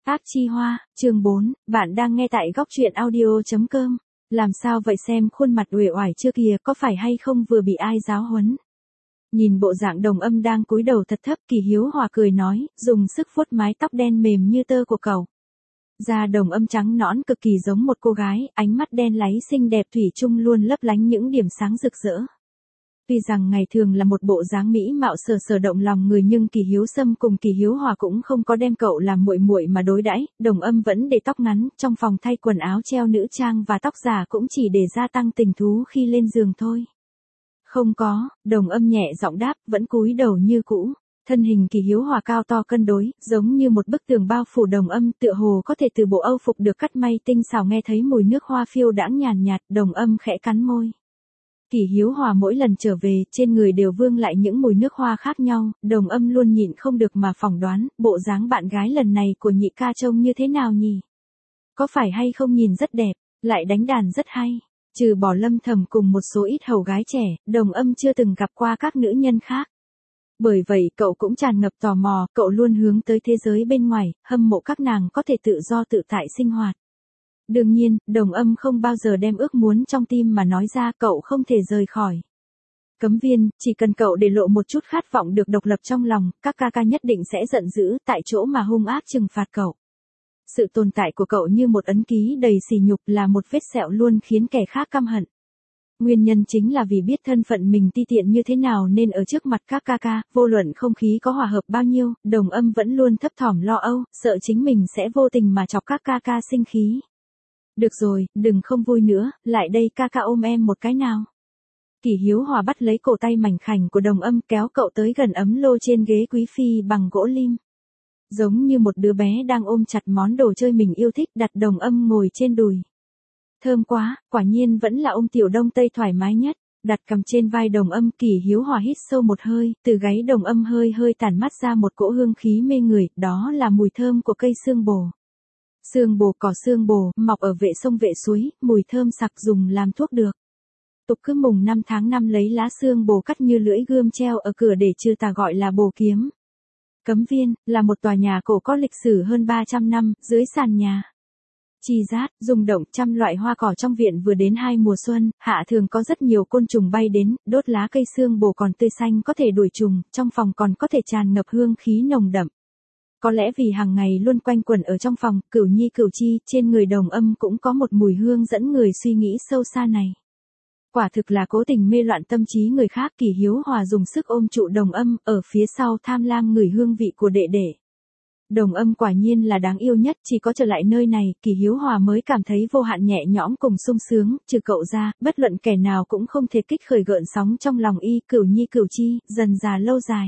Ác chi hoa, chương 4, bạn đang nghe tại góc truyện audio.com. Làm sao vậy, xem khuôn mặt uể oải chưa kìa, có phải hay không vừa bị ai giáo huấn? Nhìn bộ dạng Đồng Âm đang cúi đầu thật thấp, Kỳ Hiếu Hòa cười nói, dùng sức vuốt mái tóc đen mềm như tơ của cậu. Da Đồng Âm trắng nõn cực kỳ giống một cô gái, ánh mắt đen láy xinh đẹp thủy chung luôn lấp lánh những điểm sáng rực rỡ. Tuy rằng ngày thường là một bộ dáng mỹ mạo sờ động lòng người, nhưng Kỳ Hiếu Sâm cùng Kỳ Hiếu Hòa cũng không có đem cậu làm muội muội mà đối đãi. Đồng Âm vẫn để tóc ngắn, trong phòng thay quần áo treo nữ trang và tóc giả cũng chỉ để gia tăng tình thú khi lên giường thôi. Không có, Đồng Âm nhẹ giọng đáp, vẫn cúi đầu như cũ. Thân hình Kỳ Hiếu Hòa cao to cân đối, giống như một bức tường bao phủ Đồng Âm, tựa hồ có thể từ bộ âu phục được cắt may tinh xảo nghe thấy mùi nước hoa phiêu đãng nhàn nhạt, Đồng Âm khẽ cắn môi. Kỳ Hiếu Hòa mỗi lần trở về, trên người đều vương lại những mùi nước hoa khác nhau, Đồng Âm luôn nhịn không được mà phỏng đoán, bộ dáng bạn gái lần này của nhị ca trông như thế nào nhỉ? Có phải hay không nhìn rất đẹp, lại đánh đàn rất hay? Trừ bỏ Lâm Thầm cùng một số ít hầu gái trẻ, Đồng Âm chưa từng gặp qua các nữ nhân khác. Bởi vậy cậu cũng tràn ngập tò mò, cậu luôn hướng tới thế giới bên ngoài, hâm mộ các nàng có thể tự do tự tại sinh hoạt. Đương nhiên, Đồng Âm không bao giờ đem ước muốn trong tim mà nói ra, cậu không thể rời khỏi cấm viên, chỉ cần cậu để lộ một chút khát vọng được độc lập trong lòng, các ca ca nhất định sẽ giận dữ tại chỗ mà hung ác trừng phạt cậu. Sự tồn tại của cậu như một ấn ký đầy sỉ nhục, là một vết sẹo luôn khiến kẻ khác căm hận. Nguyên nhân chính là vì biết thân phận mình ti tiện như thế nào nên ở trước mặt các ca ca, vô luận không khí có hòa hợp bao nhiêu, Đồng Âm vẫn luôn thấp thỏm lo âu, sợ chính mình sẽ vô tình mà chọc các ca ca sinh khí. Được rồi, đừng không vui nữa, lại đây ca ca ôm em một cái nào. Kỳ Hiếu Hòa bắt lấy cổ tay mảnh khảnh của Đồng Âm, kéo cậu tới gần ấm lô trên ghế quý phi bằng gỗ lim. Giống như một đứa bé đang ôm chặt món đồ chơi mình yêu thích, đặt Đồng Âm ngồi trên đùi. Thơm quá, quả nhiên vẫn là ôm tiểu đông tây thoải mái nhất. Đặt cằm trên vai Đồng Âm, Kỳ Hiếu Hòa hít sâu một hơi, từ gáy Đồng Âm hơi tản mắt ra một cỗ hương khí mê người, đó là mùi thơm của cây xương bồ. Xương bồ, cỏ xương bồ, mọc ở vệ sông vệ suối, mùi thơm sặc dùng làm thuốc được. Tục cứ mùng 5 tháng 5 lấy lá xương bồ cắt như lưỡi gươm treo ở cửa để trừ tà, gọi là bồ kiếm. Cấm viên, là một tòa nhà cổ có lịch sử hơn 300 năm, dưới sàn nhà. Chi rát, rung động, trăm loại hoa cỏ trong viện vừa đến 2 mùa xuân, hạ thường có rất nhiều côn trùng bay đến, đốt lá cây xương bồ còn tươi xanh có thể đuổi trùng, trong phòng còn có thể tràn ngập hương khí nồng đậm. Có lẽ vì hàng ngày luôn quanh quẩn ở trong phòng, Cửu Nhi Cửu Chi, trên người Đồng Âm cũng có một mùi hương dẫn người suy nghĩ sâu xa này. Quả thực là cố tình mê loạn tâm trí người khác. Kỳ Hiếu Hòa dùng sức ôm trụ Đồng Âm, ở phía sau tham lam ngửi hương vị của đệ đệ. Đồng Âm quả nhiên là đáng yêu nhất, chỉ có trở lại nơi này, Kỳ Hiếu Hòa mới cảm thấy vô hạn nhẹ nhõm cùng sung sướng, trừ cậu ra, bất luận kẻ nào cũng không thể kích khởi gợn sóng trong lòng y. Cửu Nhi Cửu Chi, dần dà lâu dài.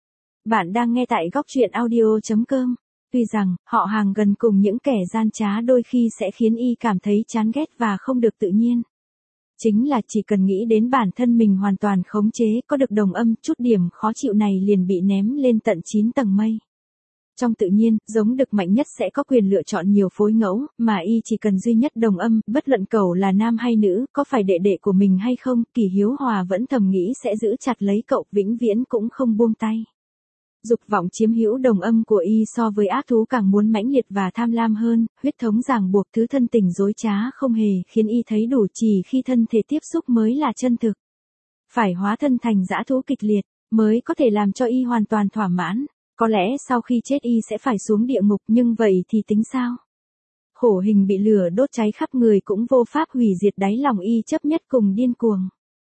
Bạn đang nghe tại góc truyện audio.com. Tuy rằng, họ hàng gần cùng những kẻ gian trá đôi khi sẽ khiến y cảm thấy chán ghét và không được tự nhiên. Chính là chỉ cần nghĩ đến bản thân mình hoàn toàn khống chế, có được Đồng Âm, chút điểm khó chịu này liền bị ném lên tận 9 tầng mây. Trong tự nhiên, giống đực mạnh nhất sẽ có quyền lựa chọn nhiều phối ngẫu, mà y chỉ cần duy nhất Đồng Âm, bất luận cậu là nam hay nữ, có phải đệ đệ của mình hay không, Kỳ Hiếu Hòa vẫn thầm nghĩ sẽ giữ chặt lấy cậu, vĩnh viễn cũng không buông tay. Dục vọng chiếm hữu Đồng Âm của y so với ác thú càng muốn mãnh liệt và tham lam hơn, huyết thống ràng buộc, thứ thân tình dối trá không hề khiến y thấy đủ, chỉ khi thân thể tiếp xúc mới là chân thực. Phải hóa thân thành dã thú kịch liệt, mới có thể làm cho y hoàn toàn thỏa mãn. Có lẽ sau khi chết y sẽ phải xuống địa ngục, nhưng vậy thì tính sao? Khổ hình bị lửa đốt cháy khắp người cũng vô pháp hủy diệt đáy lòng y chấp nhất cùng điên cuồng.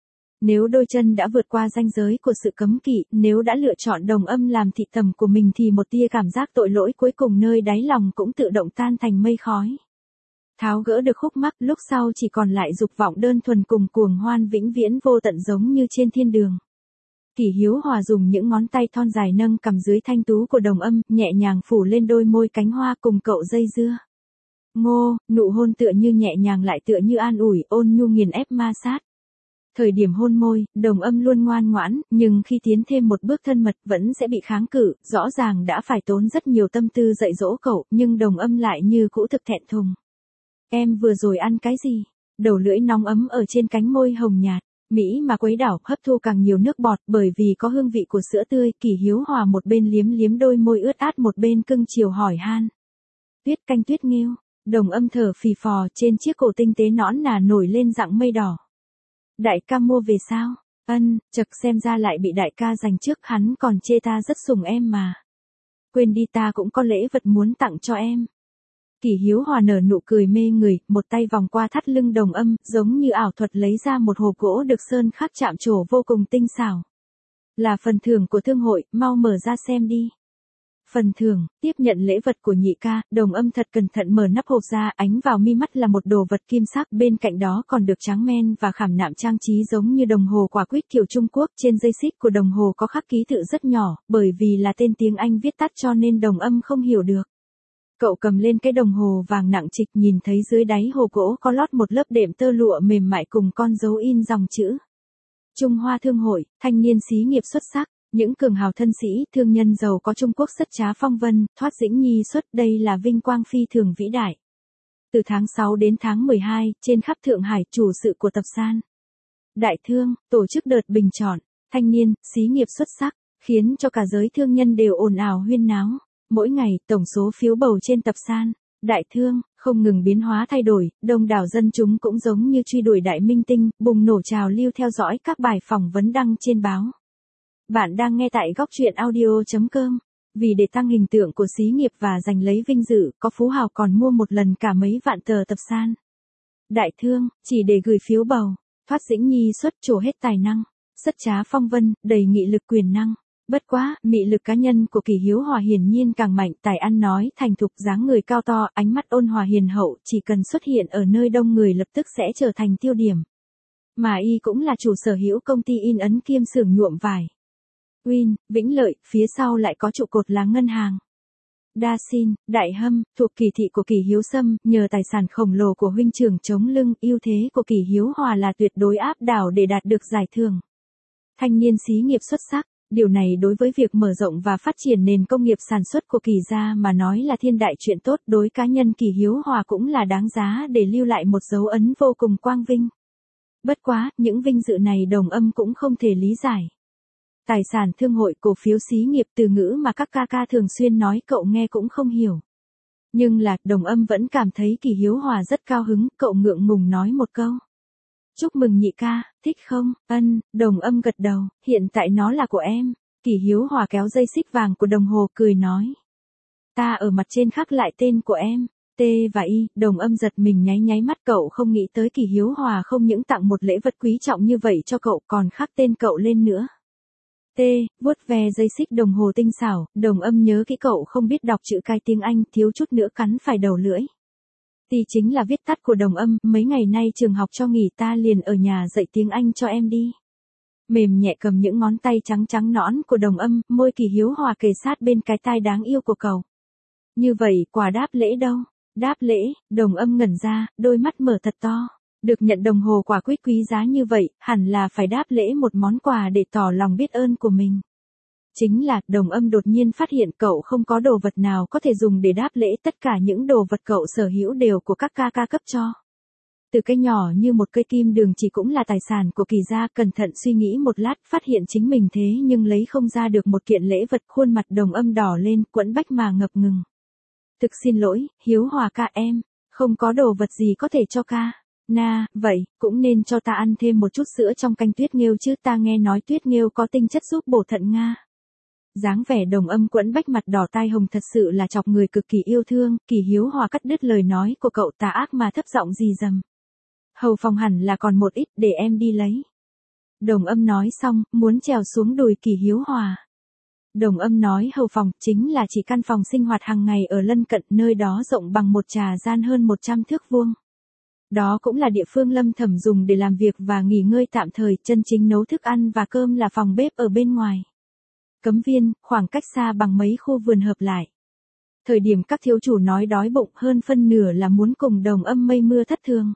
Nếu đôi chân đã vượt qua ranh giới của sự cấm kỵ, nếu đã lựa chọn Đồng Âm làm thị tầm của mình thì một tia cảm giác tội lỗi cuối cùng nơi đáy lòng cũng tự động tan thành mây khói. Tháo gỡ được khúc mắc, lúc sau chỉ còn lại dục vọng đơn thuần cùng cuồng hoan vĩnh viễn vô tận, giống như trên thiên đường. Kỳ Hiếu Hòa dùng những ngón tay thon dài nâng cằm dưới thanh tú của Đồng Âm, nhẹ nhàng phủ lên đôi môi cánh hoa cùng cậu dây dưa. Ngô, nụ hôn tựa như nhẹ nhàng lại tựa như an ủi, ôn nhu nghiền ép ma sát. Thời điểm hôn môi, Đồng Âm luôn ngoan ngoãn, nhưng khi tiến thêm một bước thân mật vẫn sẽ bị kháng cự, rõ ràng đã phải tốn rất nhiều tâm tư dạy dỗ cậu, nhưng Đồng Âm lại như cũ thực thẹn thùng. Em vừa rồi ăn cái gì? Đầu lưỡi nóng ấm ở trên cánh môi hồng nhạt, mỹ mà quấy đảo, hấp thu càng nhiều nước bọt, bởi vì có hương vị của sữa tươi. Kỳ Hiếu Hòa một bên liếm liếm đôi môi ướt át, một bên cưng chiều hỏi han. tuyết canh tuyết nghêu. Đồng Âm thở phì phò, trên chiếc cổ tinh tế nõn nà nổi lên dạng mây đỏ. Đại ca mua về sao? Ân, chật xem ra lại bị đại ca giành trước, hắn còn chê ta rất sủng em mà. Quên đi, ta cũng có lễ vật muốn tặng cho em. Kỷ Hiếu Hòa nở nụ cười mê người, một tay vòng qua thắt lưng Đồng Âm, giống như ảo thuật lấy ra một hộp gỗ được sơn khắc chạm trổ vô cùng tinh xảo. Là phần thưởng của thương hội, mau mở ra xem đi. Phần thưởng, tiếp nhận lễ vật của nhị ca, Đồng Âm thật cẩn thận mở nắp hộp ra, ánh vào mi mắt là một đồ vật kim sắc, bên cạnh đó còn được tráng men và khảm nạm trang trí giống như đồng hồ quả quýt kiểu Trung Quốc, trên dây xích của đồng hồ có khắc ký tự rất nhỏ, bởi vì là tên tiếng Anh viết tắt cho nên Đồng Âm không hiểu được. Cậu cầm lên cái đồng hồ vàng nặng trịch, nhìn thấy dưới đáy hộp gỗ có lót một lớp đệm tơ lụa mềm mại cùng con dấu in dòng chữ. Trung Hoa Thương hội, thanh niên xí nghiệp xuất sắc. Những cường hào thân sĩ, thương nhân giàu có Trung Quốc xuất trá phong vân, thoát dĩnh nhi xuất, đây là vinh quang phi thường vĩ đại. Từ tháng 6 đến tháng 12, trên khắp Thượng Hải, chủ sự của tập san Đại Thương, tổ chức đợt bình chọn, thanh niên, xí nghiệp xuất sắc, khiến cho cả giới thương nhân đều ồn ào huyên náo. Mỗi ngày, tổng số phiếu bầu trên tập san Đại Thương, không ngừng biến hóa thay đổi, đông đảo dân chúng cũng giống như truy đuổi đại minh tinh, bùng nổ trào lưu theo dõi các bài phỏng vấn đăng trên báo. Bạn đang nghe tại góc truyện audio.com. Vì để tăng hình tượng của xí nghiệp và giành lấy vinh dự, có phú hào còn mua một lần cả mấy vạn tờ tập san Đại Thương, chỉ để gửi phiếu bầu. Thoát dĩnh nhi xuất, trổ hết tài năng. Xuất trá phong vân, đầy nghị lực quyền năng. Bất quá, mị lực cá nhân của Kỷ Hiếu Hòa hiển nhiên càng mạnh, tài ăn nói thành thục, dáng người cao to, ánh mắt ôn hòa hiền hậu, chỉ cần xuất hiện ở nơi đông người lập tức sẽ trở thành tiêu điểm. Mà y cũng là chủ sở hữu công ty in ấn kiêm xưởng nhuộm vải Win, Vĩnh Lợi, phía sau lại có trụ cột là ngân hàng Đa Xin, Đại Hâm, thuộc kỳ thị của Kỷ Hiếu Sâm, nhờ tài sản khổng lồ của huynh trưởng chống lưng, ưu thế của Kỷ Hiếu Hòa là tuyệt đối áp đảo để đạt được giải thưởng. Thanh niên xí nghiệp xuất sắc, điều này đối với việc mở rộng và phát triển nền công nghiệp sản xuất của Kỷ gia mà nói là thiên đại chuyện tốt, đối cá nhân Kỷ Hiếu Hòa cũng là đáng giá để lưu lại một dấu ấn vô cùng quang vinh. Bất quá, những vinh dự này Đồng Âm cũng không thể lý giải. Tài sản thương hội, cổ phiếu xí nghiệp, từ ngữ mà các ca ca thường xuyên nói cậu nghe cũng không hiểu. Nhưng là, Đồng Âm vẫn cảm thấy Kỷ Hiếu Hòa rất cao hứng, cậu ngượng ngùng nói một câu. Chúc mừng nhị ca, thích không? Ân, Đồng Âm gật đầu, hiện tại nó là của em. Kỷ Hiếu Hòa kéo dây xích vàng của đồng hồ cười nói. Ta ở mặt trên khắc lại tên của em. T và Y, Đồng Âm giật mình nháy nháy mắt, cậu không nghĩ tới Kỷ Hiếu Hòa không những tặng một lễ vật quý trọng như vậy cho cậu còn khắc tên cậu lên nữa. T, vuốt ve dây xích đồng hồ tinh xảo, Đồng Âm nhớ kỹ cậu không biết đọc chữ cái tiếng Anh, thiếu chút nữa cắn phải đầu lưỡi. T chính là viết tắt của Đồng Âm, mấy ngày nay trường học cho nghỉ, ta liền ở nhà dạy tiếng Anh cho em đi. Mềm nhẹ cầm những ngón tay trắng trắng nõn của Đồng Âm, môi Kỷ Hiếu Hòa kề sát bên cái tai đáng yêu của cậu. Như vậy, quà đáp lễ đâu? Đáp lễ, Đồng Âm ngẩn ra, đôi mắt mở thật to. Được nhận đồng hồ quả quýt quý giá như vậy, hẳn là phải đáp lễ một món quà để tỏ lòng biết ơn của mình. Chính là, Đồng Âm đột nhiên phát hiện cậu không có đồ vật nào có thể dùng để đáp lễ, tất cả những đồ vật cậu sở hữu đều của các ca ca cấp cho. Từ cái nhỏ như một cây kim đường chỉ cũng là tài sản của Kỷ gia, cẩn thận suy nghĩ một lát, phát hiện chính mình thế nhưng lấy không ra được một kiện lễ vật, khuôn mặt Đồng Âm đỏ lên, quẫn bách mà ngập ngừng. Thực xin lỗi, Hiếu Hòa ca, em không có đồ vật gì có thể cho ca. Na, vậy, cũng nên cho ta ăn thêm một chút sữa trong canh tuyết nghêu chứ, ta nghe nói tuyết nghêu có tinh chất giúp bổ thận Nga. Dáng vẻ Đồng Âm quẫn bách mặt đỏ tai hồng thật sự là chọc người cực kỳ yêu thương. Kỷ Hiếu Hòa cắt đứt lời nói của cậu, tà ác mà thấp giọng rì rầm. Hầu phòng hẳn là còn một ít, để em đi lấy. Đồng Âm nói xong, muốn trèo xuống đùi Kỷ Hiếu Hòa. Đồng Âm nói hầu phòng chính là chỉ căn phòng sinh hoạt hàng ngày ở lân cận, nơi đó rộng bằng một trà gian hơn 100 thước vuông. Đó cũng là địa phương Lâm Thẩm dùng để làm việc và nghỉ ngơi tạm thời, chân chính nấu thức ăn và cơm là phòng bếp ở bên ngoài. Cấm viên, khoảng cách xa bằng mấy khu vườn hợp lại. Thời điểm các thiếu chủ nói đói bụng, hơn phân nửa là muốn cùng Đồng Âm mây mưa thất thường.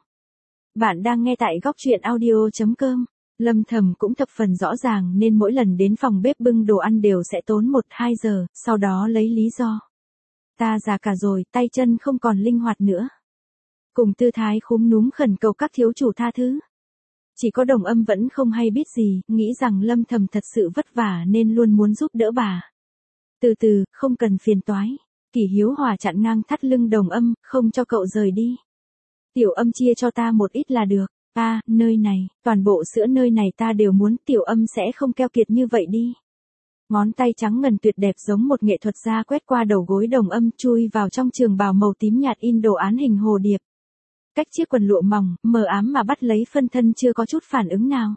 Bạn đang nghe tại góc truyện audio.com. Lâm Thẩm cũng thập phần rõ ràng nên mỗi lần đến phòng bếp bưng đồ ăn đều sẽ tốn 1-2 giờ, sau đó lấy lý do. Ta già cả rồi, tay chân không còn linh hoạt nữa. Cùng tư thái khúm núm khẩn cầu các thiếu chủ tha thứ. Chỉ có Đồng Âm vẫn không hay biết gì, nghĩ rằng Lâm Thẩm thật sự vất vả nên luôn muốn giúp đỡ bà. Từ từ, không cần phiền toái. Kỷ Hiếu Hòa chặn ngang thắt lưng Đồng Âm, không cho cậu rời đi. Tiểu Âm chia cho ta một ít là được. Nơi này, toàn bộ sữa nơi này ta đều muốn, Tiểu Âm sẽ không keo kiệt như vậy đi. Ngón tay trắng ngần tuyệt đẹp giống một nghệ thuật gia quét qua đầu gối Đồng Âm, chui vào trong trường bào màu tím nhạt in đồ án hình hồ điệp. Cách chiếc quần lụa mỏng, mờ ám mà bắt lấy phân thân chưa có chút phản ứng nào.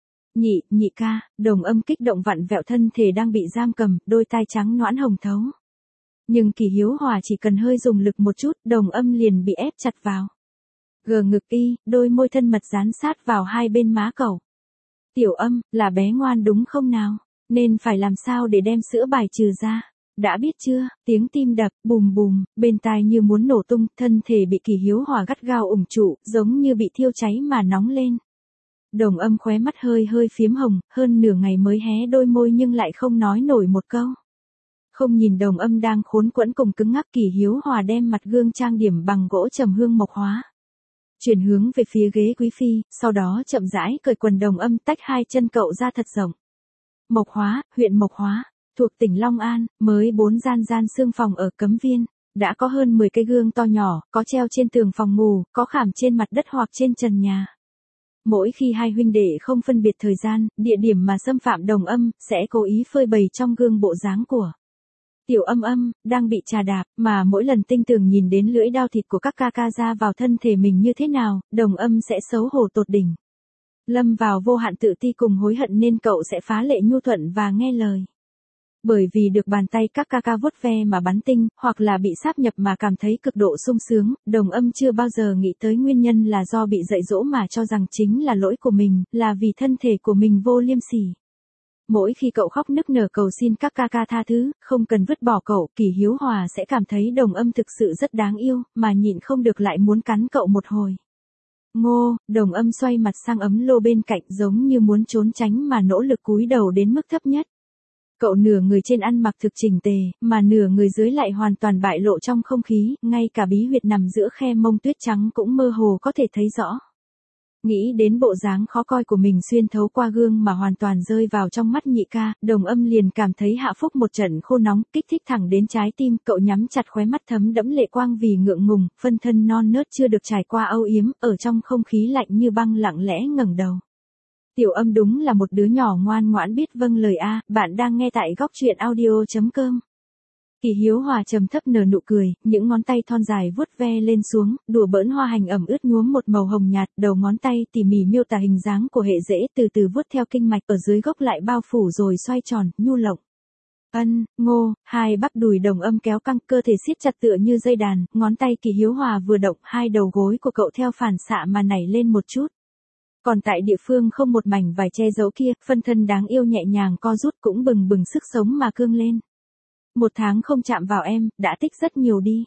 Nhị ca, Đồng Âm kích động vặn vẹo thân thể đang bị giam cầm, đôi tai trắng nõn hồng thấu. Nhưng Kỷ Hiếu Hòa chỉ cần hơi dùng lực một chút, Đồng Âm liền bị ép chặt vào. Gờ ngực y, đôi môi thân mật dán sát vào hai bên má cậu. Tiểu Âm, là bé ngoan đúng không nào? Nên phải làm sao để đem sữa bài trừ ra? Đã biết chưa? Tiếng tim đập, bùm bùm, bên tai như muốn nổ tung, thân thể bị Kỷ Hiếu Hòa gắt gao ủng trụ, giống như bị thiêu cháy mà nóng lên. Đồng Âm khóe mắt hơi phiếm hồng, hơn nửa ngày mới hé đôi môi nhưng lại không nói nổi một câu. Không nhìn Đồng Âm đang khốn quẫn cùng cứng ngắc, Kỷ Hiếu Hòa đem mặt gương trang điểm bằng gỗ trầm hương mộc hóa. Chuyển hướng về phía ghế quý phi, sau đó chậm rãi cởi quần Đồng Âm tách hai chân cậu ra thật rộng. Mộc Hóa, huyện Mộc Hóa, thuộc tỉnh Long An, mới 4 gian xương phòng ở Cấm Viên, đã có hơn 10 cây gương to nhỏ, có treo trên tường phòng ngủ, có khảm trên mặt đất hoặc trên trần nhà. Mỗi khi hai huynh đệ không phân biệt thời gian, địa điểm mà xâm phạm Đồng Âm, sẽ cố ý phơi bày trong gương bộ dáng của Tiểu Âm đang bị trà đạp, mà mỗi lần tinh tường nhìn đến lưỡi dao thịt của các ca ca ra vào thân thể mình như thế nào, Đồng Âm sẽ xấu hổ tột đỉnh. Lâm vào vô hạn tự ti cùng hối hận nên cậu sẽ phá lệ nhu thuận và nghe lời. Bởi vì được bàn tay các ca ca vuốt ve mà bắn tinh, hoặc là bị sáp nhập mà cảm thấy cực độ sung sướng, Đồng Âm chưa bao giờ nghĩ tới nguyên nhân là do bị dạy dỗ mà cho rằng chính là lỗi của mình, là vì thân thể của mình vô liêm sỉ. Mỗi khi cậu khóc nức nở cầu xin các ca ca tha thứ, không cần vứt bỏ cậu, Kỷ Hiếu Hòa sẽ cảm thấy Đồng Âm thực sự rất đáng yêu, mà nhịn không được lại muốn cắn cậu một hồi. Ngô, Đồng Âm xoay mặt sang ấm lô bên cạnh giống như muốn trốn tránh mà nỗ lực cúi đầu đến mức thấp nhất. Cậu nửa người trên ăn mặc thực chỉnh tề, mà nửa người dưới lại hoàn toàn bại lộ trong không khí, ngay cả bí huyệt nằm giữa khe mông tuyết trắng cũng mơ hồ có thể thấy rõ. Nghĩ đến bộ dáng khó coi của mình xuyên thấu qua gương mà hoàn toàn rơi vào trong mắt nhị ca, Đồng Âm liền cảm thấy hạ phúc một trận khô nóng, kích thích thẳng đến trái tim, cậu nhắm chặt khóe mắt thấm đẫm lệ quang vì ngượng ngùng, phân thân non nớt chưa được trải qua âu yếm, ở trong không khí lạnh như băng lặng lẽ ngẩng đầu. Tiểu Âm đúng là một đứa nhỏ ngoan ngoãn biết vâng lời a, bạn đang nghe tại góc truyện audio.com. Kỷ Hiếu Hòa trầm thấp nở nụ cười, những ngón tay thon dài vuốt ve lên xuống, đùa bỡn hoa hành ẩm ướt nhuốm một màu hồng nhạt, đầu ngón tay tỉ mỉ miêu tả hình dáng của hệ rễ, từ từ vuốt theo kinh mạch ở dưới gốc lại bao phủ rồi xoay tròn, nhu lộng. Ngô, hai bắp đùi Đồng Âm kéo căng, cơ thể siết chặt tựa như dây đàn, ngón tay Kỷ Hiếu Hòa vừa động, hai đầu gối của cậu theo phản xạ mà nảy lên một chút. Còn tại địa phương không một mảnh vải che giấu kia, phân thân đáng yêu nhẹ nhàng co rút cũng bừng bừng sức sống mà cương lên. 1 tháng không chạm vào em, đã tích rất nhiều đi.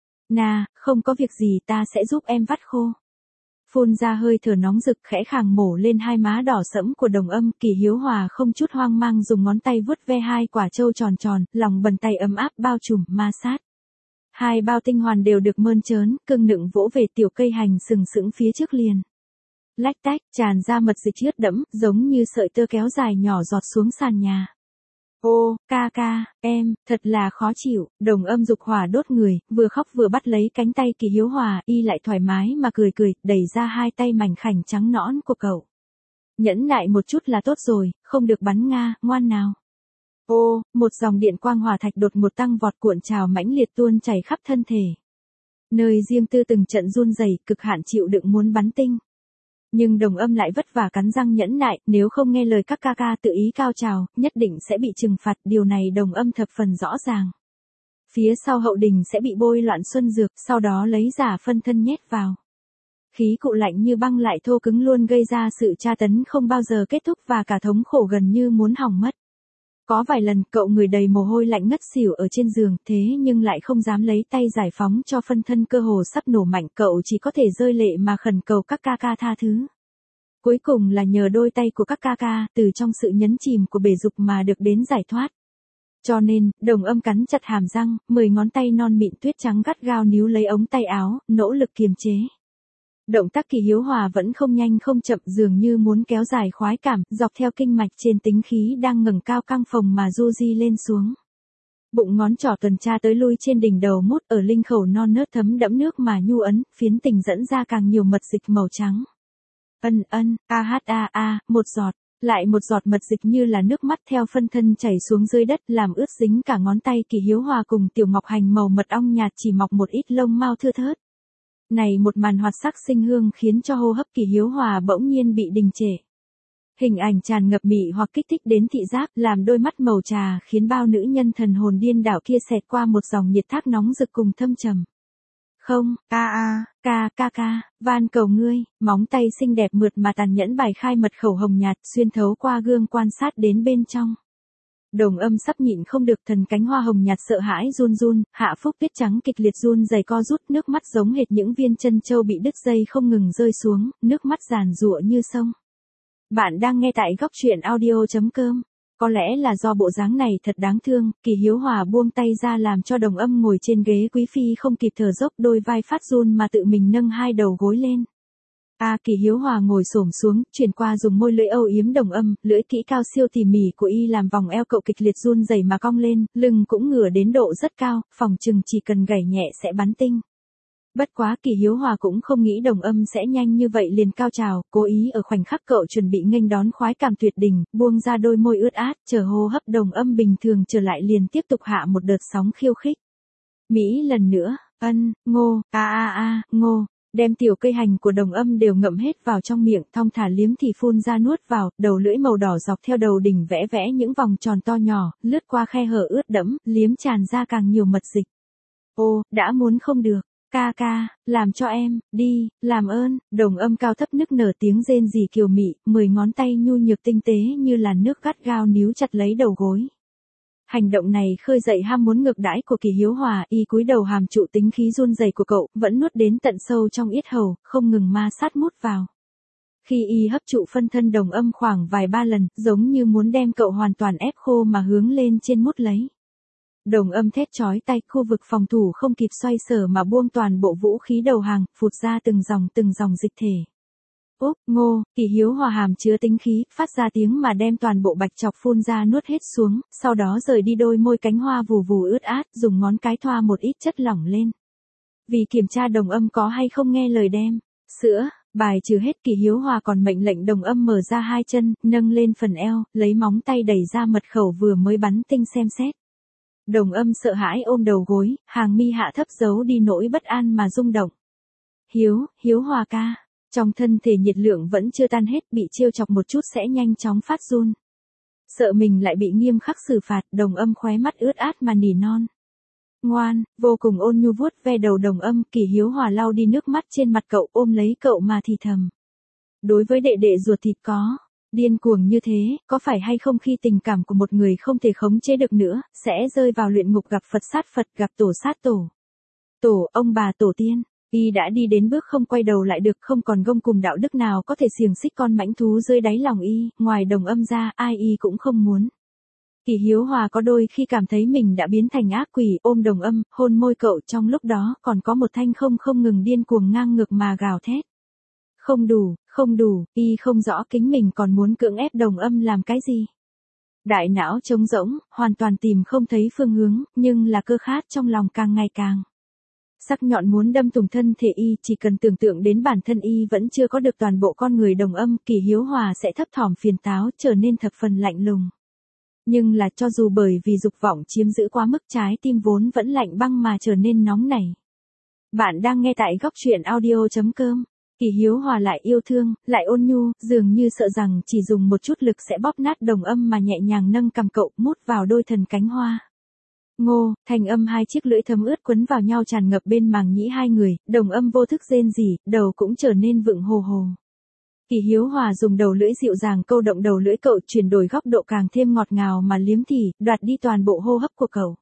Không có việc gì, ta sẽ giúp em vắt khô. Phun ra hơi thở nóng rực, khẽ khàng mổ lên hai má đỏ sẫm của Đồng Âm, Kỷ Hiếu Hòa không chút hoang mang dùng ngón tay vuốt ve hai quả trâu tròn tròn, lòng bàn tay ấm áp bao trùm, ma sát. Hai bao tinh hoàn đều được mơn trớn, cưng nựng vỗ về tiểu cây hành sừng sững phía trước liền. Lách tách, tràn ra mật dịch ướt đẫm, giống như sợi tơ kéo dài nhỏ giọt xuống sàn nhà. Ô, ca, em, thật là khó chịu, Đồng Âm dục hỏa đốt người, vừa khóc vừa bắt lấy cánh tay Kỷ Hiếu Hòa, y lại thoải mái mà cười, đẩy ra hai tay mảnh khảnh trắng nõn của cậu. Nhẫn nại một chút là tốt rồi, không được bắn Nga, ngoan nào. Ô, một dòng điện quang hỏa thạch đột ngột tăng vọt cuộn trào mãnh liệt tuôn chảy khắp thân thể. Nơi riêng tư từng trận run rẩy, cực hạn chịu đựng muốn bắn tinh. Nhưng Đồng Âm lại vất vả cắn răng nhẫn nại, nếu không nghe lời các ca ca tự ý cao trào, nhất định sẽ bị trừng phạt, điều này Đồng Âm thập phần rõ ràng. Phía sau hậu đình sẽ bị bôi loạn xuân dược, sau đó lấy giả phân thân nhét vào. Khí cụ lạnh như băng lại thô cứng luôn gây ra sự tra tấn không bao giờ kết thúc và cả thống khổ gần như muốn hỏng mất. Có vài lần cậu người đầy mồ hôi lạnh ngất xỉu ở trên giường, thế nhưng lại không dám lấy tay giải phóng cho phân thân cơ hồ sắp nổ mạnh, cậu chỉ có thể rơi lệ mà khẩn cầu các ca ca tha thứ. Cuối cùng là nhờ đôi tay của các ca ca, từ trong sự nhấn chìm của bể dục mà được đến giải thoát. Cho nên, Đồng Âm cắn chặt hàm răng, 10 ngón tay non mịn tuyết trắng gắt gao níu lấy ống tay áo, nỗ lực kiềm chế. Động tác Kỷ Hiếu Hòa vẫn không nhanh không chậm, dường như muốn kéo dài khoái cảm, dọc theo kinh mạch trên tính khí đang ngẩng cao căng phồng mà du di lên xuống. Bụng ngón trỏ tuần tra tới lui trên đỉnh đầu mút ở linh khẩu non nớt thấm đẫm nước mà nhu ấn, phiến tình dẫn ra càng nhiều mật dịch màu trắng. Một giọt, lại một giọt mật dịch như là nước mắt theo phân thân chảy xuống dưới đất làm ướt dính cả ngón tay Kỳ Hiếu Hòa cùng Tiểu Ngọc Hành màu mật ong nhạt chỉ mọc một ít lông mao thưa thớt. Này một màn hoạt sắc sinh hương khiến cho hô hấp Kỳ Hiếu Hòa bỗng nhiên bị đình trệ. Hình ảnh tràn ngập mị hoặc kích thích đến thị giác, làm đôi mắt màu trà khiến bao nữ nhân thần hồn điên đảo kia xẹt qua một dòng nhiệt thác nóng rực cùng thâm trầm. Không, van cầu ngươi, móng tay xinh đẹp mượt mà tàn nhẫn bài khai mật khẩu hồng nhạt xuyên thấu qua gương quan sát đến bên trong. Đồng Âm sắp nhịn không được, thần cánh hoa hồng nhạt sợ hãi run run, hạ phúc tiết trắng kịch liệt run rẩy co rút, nước mắt giống hệt những viên chân châu bị đứt dây không ngừng rơi xuống, nước mắt giàn giụa như sông. Bạn đang nghe tại góc truyện audio.com. Có lẽ là do bộ dáng này thật đáng thương, Kỳ Hiếu Hòa buông tay ra làm cho Đồng Âm ngồi trên ghế quý phi không kịp thở dốc, đôi vai phát run mà tự mình nâng hai đầu gối lên. Kỳ Hiếu Hòa ngồi xổm xuống, chuyển qua dùng môi lưỡi âu yếm Đồng Âm, lưỡi kỹ cao siêu tỉ mỉ của y làm vòng eo cậu kịch liệt run rẩy mà cong lên, lưng cũng ngửa đến độ rất cao, phòng chừng chỉ cần gảy nhẹ sẽ bắn tinh. Bất quá Kỳ Hiếu Hòa cũng không nghĩ Đồng Âm sẽ nhanh như vậy liền cao trào, cố ý ở khoảnh khắc cậu chuẩn bị nghênh đón khoái cảm tuyệt đỉnh, buông ra đôi môi ướt át, chờ hô hấp Đồng Âm bình thường trở lại liền tiếp tục hạ một đợt sóng khiêu khích. Mỹ lần nữa, ngô, ngô, đem tiểu cây hành của Đồng Âm đều ngậm hết vào trong miệng, thong thả liếm thì phun ra nuốt vào, đầu lưỡi màu đỏ dọc theo đầu đỉnh vẽ vẽ những vòng tròn to nhỏ, lướt qua khe hở ướt đẫm, liếm tràn ra càng nhiều mật dịch. Ô, đã muốn không được. Làm cho em, đi, làm ơn, Đồng Âm cao thấp nức nở tiếng rên rỉ kiều mị, 10 ngón tay nhu nhược tinh tế như làn nước gắt gao níu chặt lấy đầu gối. Hành động này khơi dậy ham muốn ngược đãi của Kỳ Hiếu Hòa, y cúi đầu hàm trụ tính khí run rẩy của cậu, vẫn nuốt đến tận sâu trong yết hầu, không ngừng ma sát mút vào. Khi y hấp trụ phân thân Đồng Âm khoảng vài ba lần, giống như muốn đem cậu hoàn toàn ép khô mà hướng lên trên mút lấy. Đồng Âm thét chói tai, khu vực phòng thủ không kịp xoay sở mà buông toàn bộ vũ khí đầu hàng, phụt ra từng dòng dịch thể. Ngô, Kỳ Hiếu Hòa hàm chứa tính khí, phát ra tiếng mà đem toàn bộ bạch chọc phun ra nuốt hết xuống, sau đó rời đi đôi môi cánh hoa vù vù ướt át, dùng ngón cái thoa một ít chất lỏng lên. Vì kiểm tra Đồng Âm có hay không nghe lời đem sữa, bài trừ hết, Kỳ Hiếu Hòa còn mệnh lệnh Đồng Âm mở ra hai chân, nâng lên phần eo, lấy móng tay đẩy ra mật khẩu vừa mới bắn tinh xem xét. Đồng Âm sợ hãi ôm đầu gối, hàng mi hạ thấp giấu đi nỗi bất an mà rung động. Hiếu Hòa ca, trong thân thể nhiệt lượng vẫn chưa tan hết, bị trêu chọc một chút sẽ nhanh chóng phát run. Sợ mình lại bị nghiêm khắc xử phạt, Đồng Âm khóe mắt ướt át mà nỉ non. Ngoan, vô cùng ôn nhu vuốt ve đầu Đồng Âm, Kỳ Hiếu Hòa lau đi nước mắt trên mặt cậu, ôm lấy cậu mà thì thầm. Đối với đệ đệ ruột thịt có điên cuồng như thế, có phải hay không khi tình cảm của một người không thể khống chế được nữa, sẽ rơi vào luyện ngục gặp Phật sát Phật, gặp tổ sát tổ. Tổ, ông bà tổ tiên, y đã đi đến bước không quay đầu lại được, không còn gông cùm đạo đức nào có thể xiềng xích con mãnh thú dưới đáy lòng y, ngoài Đồng Âm ra, ai y cũng không muốn. Kỳ Hiếu Hòa có đôi khi cảm thấy mình đã biến thành ác quỷ, ôm Đồng Âm, hôn môi cậu, trong lúc đó còn có một thanh không ngừng điên cuồng ngang ngược mà gào thét. Không đủ, y không rõ kính mình còn muốn cưỡng ép Đồng Âm làm cái gì. Đại não trống rỗng, hoàn toàn tìm không thấy phương hướng, nhưng là cơ khát trong lòng càng ngày càng sắc nhọn muốn đâm thủng thân thể y, chỉ cần tưởng tượng đến bản thân y vẫn chưa có được toàn bộ con người Đồng Âm, Kỳ Hiếu Hòa sẽ thấp thỏm phiền táo, trở nên thập phần lạnh lùng. Nhưng là cho dù bởi vì dục vọng chiếm giữ quá mức, trái tim vốn vẫn lạnh băng mà trở nên nóng nảy. Bạn đang nghe tại góc truyện audio.com. Kỳ Hiếu Hòa lại yêu thương, lại ôn nhu, dường như sợ rằng chỉ dùng một chút lực sẽ bóp nát Đồng Âm mà nhẹ nhàng nâng cằm cậu, mút vào đôi thần cánh hoa. Ngô, thành âm hai chiếc lưỡi thấm ướt quấn vào nhau tràn ngập bên màng nhĩ hai người, Đồng Âm vô thức rên rỉ, đầu cũng trở nên vựng hồ hồ. Kỳ Hiếu Hòa dùng đầu lưỡi dịu dàng câu động đầu lưỡi cậu, chuyển đổi góc độ càng thêm ngọt ngào mà liếm tỉ, đoạt đi toàn bộ hô hấp của cậu.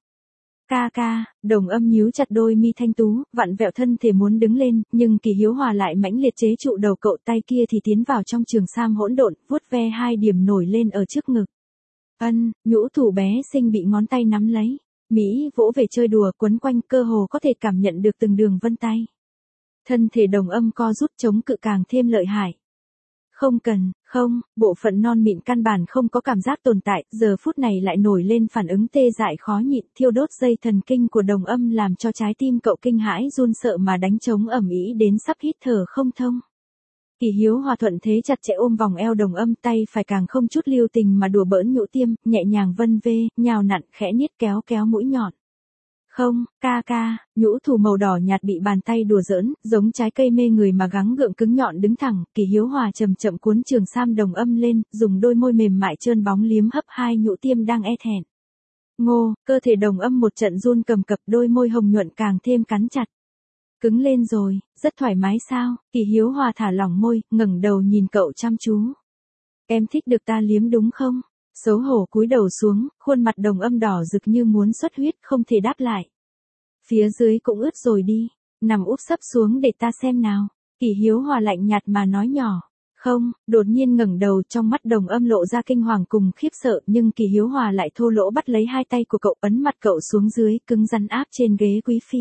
Đồng Âm nhíu chặt đôi mi thanh tú, vặn vẹo thân thể muốn đứng lên, nhưng Kỳ Hiếu Hòa lại mãnh liệt chế trụ đầu cậu, tay kia thì tiến vào trong trường sam hỗn độn, vuốt ve hai điểm nổi lên ở trước ngực. Nhũ thủ bé xinh bị ngón tay nắm lấy, Mỹ vỗ về chơi đùa, quấn quanh, cơ hồ có thể cảm nhận được từng đường vân tay. Thân thể Đồng Âm co rút chống cự càng thêm lợi hại. Không cần, không, bộ phận non mịn căn bản không có cảm giác tồn tại, giờ phút này lại nổi lên phản ứng tê dại khó nhịn, thiêu đốt dây thần kinh của Đồng Âm làm cho trái tim cậu kinh hãi run sợ mà đánh trống ầm ĩ đến sắp hít thở không thông. Kỳ Hiếu Hòa thuận thế chặt chẽ ôm vòng eo Đồng Âm, tay phải càng không chút lưu tình mà đùa bỡn nhũ tiêm, nhẹ nhàng vân vê, nhào nặn, khẽ niết kéo kéo mũi nhọn. Không, ca ca, nhũ thù màu đỏ nhạt bị bàn tay đùa giỡn, giống trái cây mê người mà gắng gượng cứng nhọn đứng thẳng, Kỳ Hiếu Hòa chậm chậm cuốn trường sam Đồng Âm lên, dùng đôi môi mềm mại trơn bóng liếm hấp hai nhũ tiêm đang e thẹn. Ngô, cơ thể Đồng Âm một trận run cầm cập, đôi môi hồng nhuận càng thêm cắn chặt. Cứng lên rồi, rất thoải mái sao? Kỳ Hiếu Hòa thả lỏng môi, ngẩng đầu nhìn cậu chăm chú. Em thích được ta liếm đúng không? Xấu hổ cúi đầu xuống, khuôn mặt Đồng Âm đỏ rực như muốn xuất huyết, không thể đáp lại. Phía dưới cũng ướt rồi đi, nằm úp sấp xuống để ta xem nào. Kỳ Hiếu Hòa lạnh nhạt mà nói nhỏ. Không, đột nhiên ngẩng đầu, trong mắt Đồng Âm lộ ra kinh hoàng cùng khiếp sợ, nhưng Kỳ Hiếu Hòa lại thô lỗ bắt lấy hai tay của cậu, ấn mặt cậu xuống dưới, cứng rắn áp trên ghế quý phi.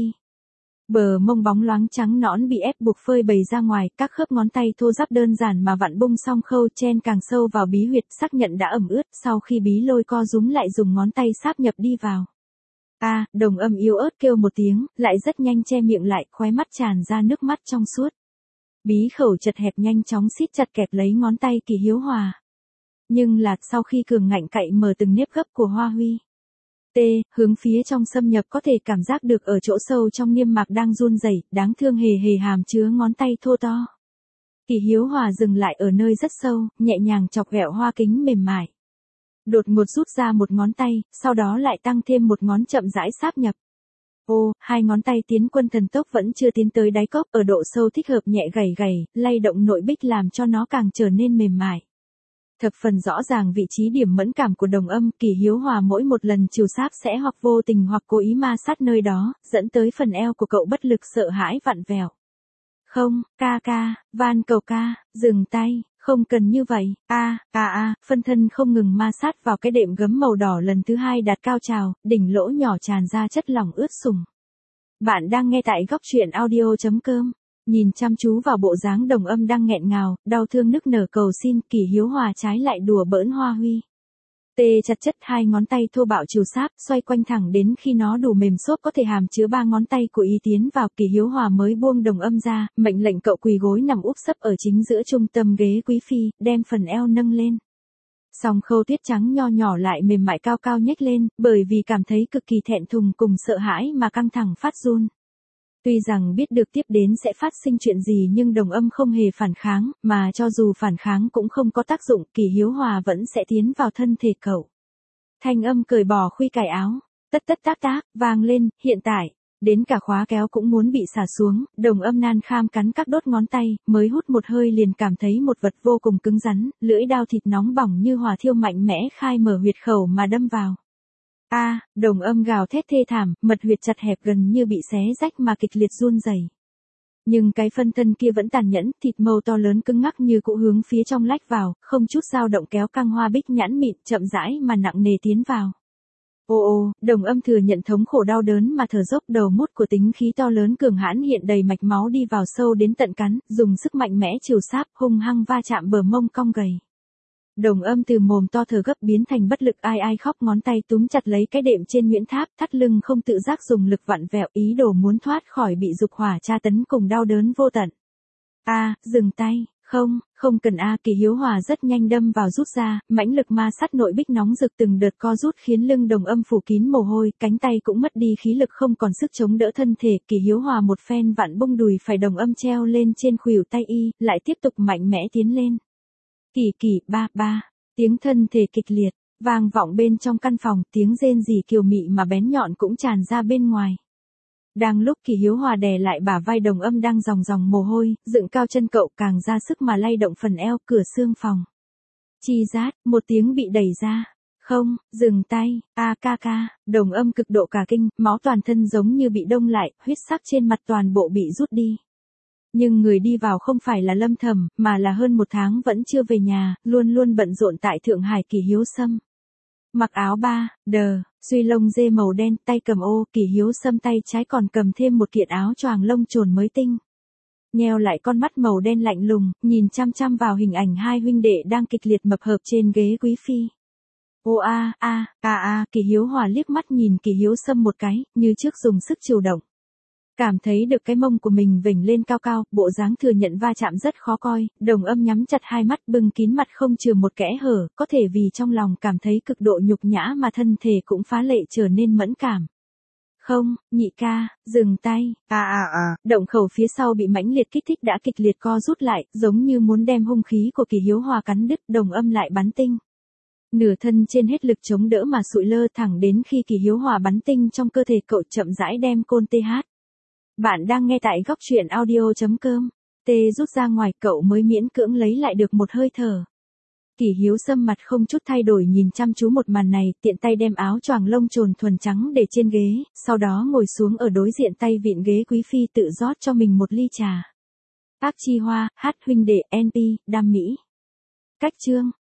Bờ mông bóng loáng trắng nõn bị ép buộc phơi bày ra ngoài, các khớp ngón tay thô ráp đơn giản mà vặn bung xong khâu chen càng sâu vào bí huyệt, xác nhận đã ẩm ướt, sau khi bí lôi co rúm lại dùng ngón tay sáp nhập đi vào. Đồng Âm yếu ớt kêu một tiếng, lại rất nhanh che miệng lại, khóe mắt tràn ra nước mắt trong suốt. Bí khẩu chật hẹp nhanh chóng siết chặt kẹp lấy ngón tay Kỳ Hiếu Hòa. Nhưng là, sau khi cường ngạnh cạy mở từng nếp gấp của Hoa Huy. Hướng phía trong xâm nhập, có thể cảm giác được ở chỗ sâu trong niêm mạc đang run rẩy, đáng thương hề hề hàm chứa ngón tay thô to. Kỳ Hiếu Hòa dừng lại ở nơi rất sâu, nhẹ nhàng chọc ghẹo hoa kính mềm mại. Đột ngột rút ra một ngón tay, sau đó lại tăng thêm một ngón chậm rãi sáp nhập. Hai ngón tay tiến quân thần tốc vẫn chưa tiến tới đáy cốc, ở độ sâu thích hợp nhẹ gảy gảy, lay động nội bích làm cho nó càng trở nên mềm mại. Thập phần rõ ràng vị trí điểm mẫn cảm của Đồng Âm, Kỳ Hiếu Hòa mỗi một lần chiều sáp sẽ hoặc vô tình hoặc cố ý ma sát nơi đó, dẫn tới phần eo của cậu bất lực sợ hãi vặn vẹo. Không, ca ca, van cầu ca, dừng tay, không cần như vậy, phân thân không ngừng ma sát vào cái đệm gấm màu đỏ lần thứ hai đạt cao trào, đỉnh lỗ nhỏ tràn ra chất lỏng ướt sũng. Bạn đang nghe tại góc truyện audio.com. Nhìn chăm chú vào bộ dáng Đồng Âm đang nghẹn ngào, đau thương nức nở cầu xin, Kỳ Hiếu Hòa trái lại đùa bỡn Hoa Huy. Chặt chất hai ngón tay thô bạo chiều sáp, xoay quanh thẳng đến khi nó đủ mềm xốp có thể hàm chứa ba ngón tay của ý tiến vào, Kỳ Hiếu Hòa mới buông Đồng Âm ra, mệnh lệnh cậu quỳ gối nằm úp sấp ở chính giữa trung tâm ghế quý phi, đem phần eo nâng lên. Song khâu tuyết trắng nho nhỏ lại mềm mại cao cao nhếch lên, bởi vì cảm thấy cực kỳ thẹn thùng cùng sợ hãi mà căng thẳng phát run. Tuy rằng biết được tiếp đến sẽ phát sinh chuyện gì nhưng Đồng Âm không hề phản kháng, mà cho dù phản kháng cũng không có tác dụng, Kỳ Hiếu Hòa vẫn sẽ tiến vào thân thể cậu. Thanh âm cởi bỏ khuy cài áo, tất tất tác tác, vang lên, hiện tại, đến cả khóa kéo cũng muốn bị xả xuống, Đồng Âm nan kham cắn các đốt ngón tay, mới hút một hơi liền cảm thấy một vật vô cùng cứng rắn, lưỡi dao thịt nóng bỏng như hỏa thiêu mạnh mẽ khai mở huyệt khẩu mà đâm vào. Đồng Âm gào thét thê thảm, mật huyệt chặt hẹp gần như bị xé rách mà kịch liệt run rẩy. Nhưng cái phân thân kia vẫn tàn nhẫn, thịt màu to lớn cứng ngắc như cũ hướng phía trong lách vào, không chút dao động kéo căng hoa bích nhãn mịn, chậm rãi mà nặng nề tiến vào. Đồng Âm thừa nhận thống khổ đau đớn mà thở dốc, đầu mút của tính khí to lớn cường hãn hiện đầy mạch máu đi vào sâu đến tận cắn, dùng sức mạnh mẽ chiều sáp, hung hăng va chạm bờ mông cong gầy. Đồng Âm từ mồm to thở gấp biến thành bất lực ai khóc, ngón tay túm chặt lấy cái đệm trên Nguyễn Tháp, thắt lưng không tự giác dùng lực vặn vẹo, ý đồ muốn thoát khỏi bị dục hỏa tra tấn cùng đau đớn vô tận. Dừng tay, không cần Kỳ Hiếu Hòa rất nhanh đâm vào rút ra, mãnh lực ma sát nội bích nóng rực từng đợt co rút khiến lưng Đồng Âm phủ kín mồ hôi, cánh tay cũng mất đi khí lực không còn sức chống đỡ thân thể, Kỳ Hiếu Hòa một phen vặn bung đùi phải Đồng Âm treo lên trên khuỷu tay lại tiếp tục mạnh mẽ tiến lên. Kỳ, ba, tiếng thân thể kịch liệt, vang vọng bên trong căn phòng, tiếng rên rỉ kiều mị mà bén nhọn cũng tràn ra bên ngoài. Đang lúc Kỳ Hiếu Hòa đè lại bả vai Đồng Âm đang ròng ròng mồ hôi, dựng cao chân cậu càng ra sức mà lay động phần eo, cửa xương phòng. Chi rát, một tiếng bị đẩy ra. Không, dừng tay, ca, Đồng Âm cực độ cả kinh, máu toàn thân giống như bị đông lại, huyết sắc trên mặt toàn bộ bị rút đi. Nhưng người đi vào không phải là Lâm Thầm, mà là hơn một tháng vẫn chưa về nhà, luôn luôn bận rộn tại Thượng Hải Kỳ Hiếu Sâm. Mặc áo suy lông dê màu đen, tay cầm Kỳ Hiếu Sâm tay trái còn cầm thêm một kiện áo choàng lông trồn mới tinh. nheo lại con mắt màu đen lạnh lùng, nhìn chăm chăm vào hình ảnh hai huynh đệ đang kịch liệt mập hợp trên ghế quý phi. Ô Kỳ Hiếu Hòa liếc mắt nhìn Kỳ Hiếu Sâm một cái, như trước dùng sức chiều động. Cảm thấy được cái mông của mình vểnh lên cao cao, bộ dáng thừa nhận va chạm rất khó coi, Đồng Âm nhắm chặt hai mắt bưng kín mặt không chừa một kẽ hở, có thể vì trong lòng cảm thấy cực độ nhục nhã mà thân thể cũng phá lệ trở nên mẫn cảm. Không, nhị ca, dừng tay, động khẩu phía sau bị mãnh liệt kích thích đã kịch liệt co rút lại, giống như muốn đem hung khí của Kỳ Hiếu Hòa cắn đứt, Đồng Âm lại bắn tinh. Nửa thân trên hết lực chống đỡ mà sụi lơ thẳng đến khi Kỳ Hiếu Hòa bắn tinh trong cơ thể cậu chậm rãi đem côn TH. Bạn đang nghe tại góc truyện audio.com. Tê rút ra ngoài cậu mới miễn cưỡng lấy lại được một hơi thở. Kỳ Hiếu Sâm mặt không chút thay đổi nhìn chăm chú một màn này, tiện tay đem áo choàng lông trồn thuần trắng để trên ghế, sau đó ngồi xuống ở đối diện tay vịn ghế quý phi tự rót cho mình một ly trà. Ác Chi Hoa, hát huynh đệ, NP, Đam Mỹ. Cách chương,